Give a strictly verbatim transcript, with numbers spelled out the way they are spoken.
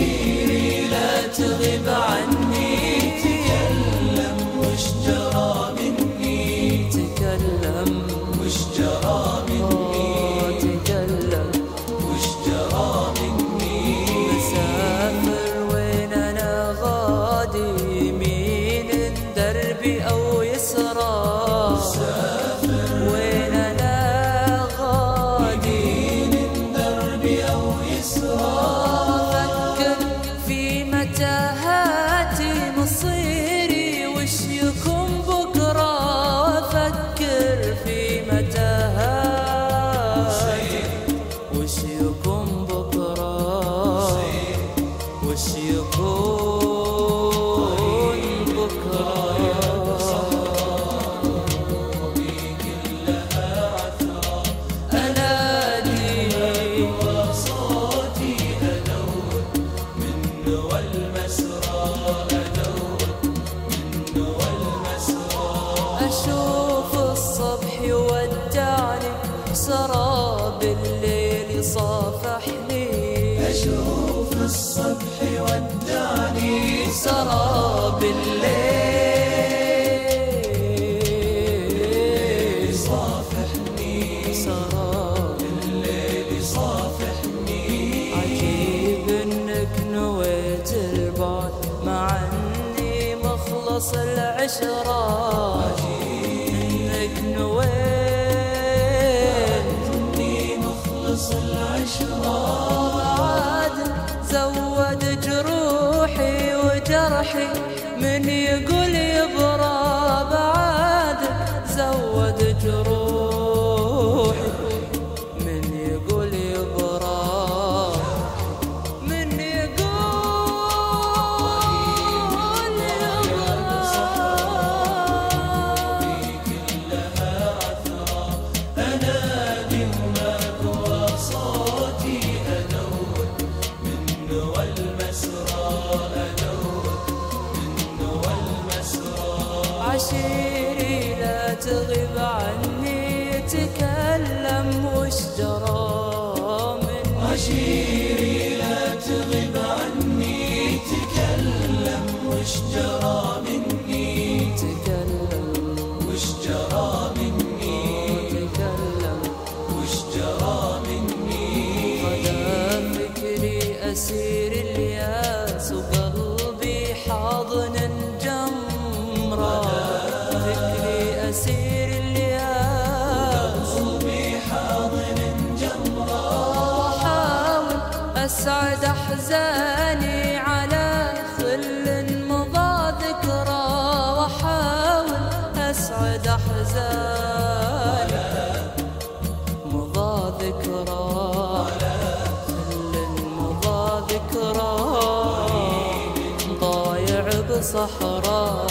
عشيري لا تغب عني، تكلم وش جرى مني، تكلم وش جرى مني، تكلم وش جرى مني. مسافر وين أنا غادي، يمين دربي أو يسرى، مسافر وين أنا غادي، يمين دربي أو يسرى. أفكر في متاهاتي مصيري وش يكون بكرة، أفكر في متاهاتي وش يكون بكرة، وش يكون بكرة. أنادي صوتي أدور منه والمسرى، أدور منه والمسرى. أشوف الصبح يودعني، سراب الليل صافحني، أشوف الصبح يودعني، سراب الليل صافحني، سراب الليل صافحني. عجيب انك نويت البعد مع اني مخلص العشرة، انك نويت إني مخلص العشرة. بعد زود جروحي وجرحي، من يقول يبرى بعد زود جروحي، من يقول يبرى، من يقول كلها أنادي وماكو صوتي أدور منه والمسرى، أدور منه والمسرى. عشيري لا تغب عني، تكلم وش جرى مني، عشيري لا تغب عني، تكلم وش جرى مني، تكلم وش جرى مني، تكلم وش جرى مني. غدا فكري أسير الياس، وقلبي حاضن جمرة، فكري أسير الياس، قلبي حاضن جمرة. وأحاول أسعد أحزاني على خل مضى ذكرى، وأحاول أسعد أحزاني مضى ذكرى، خل مضى ذكرى، ضايع بصحراء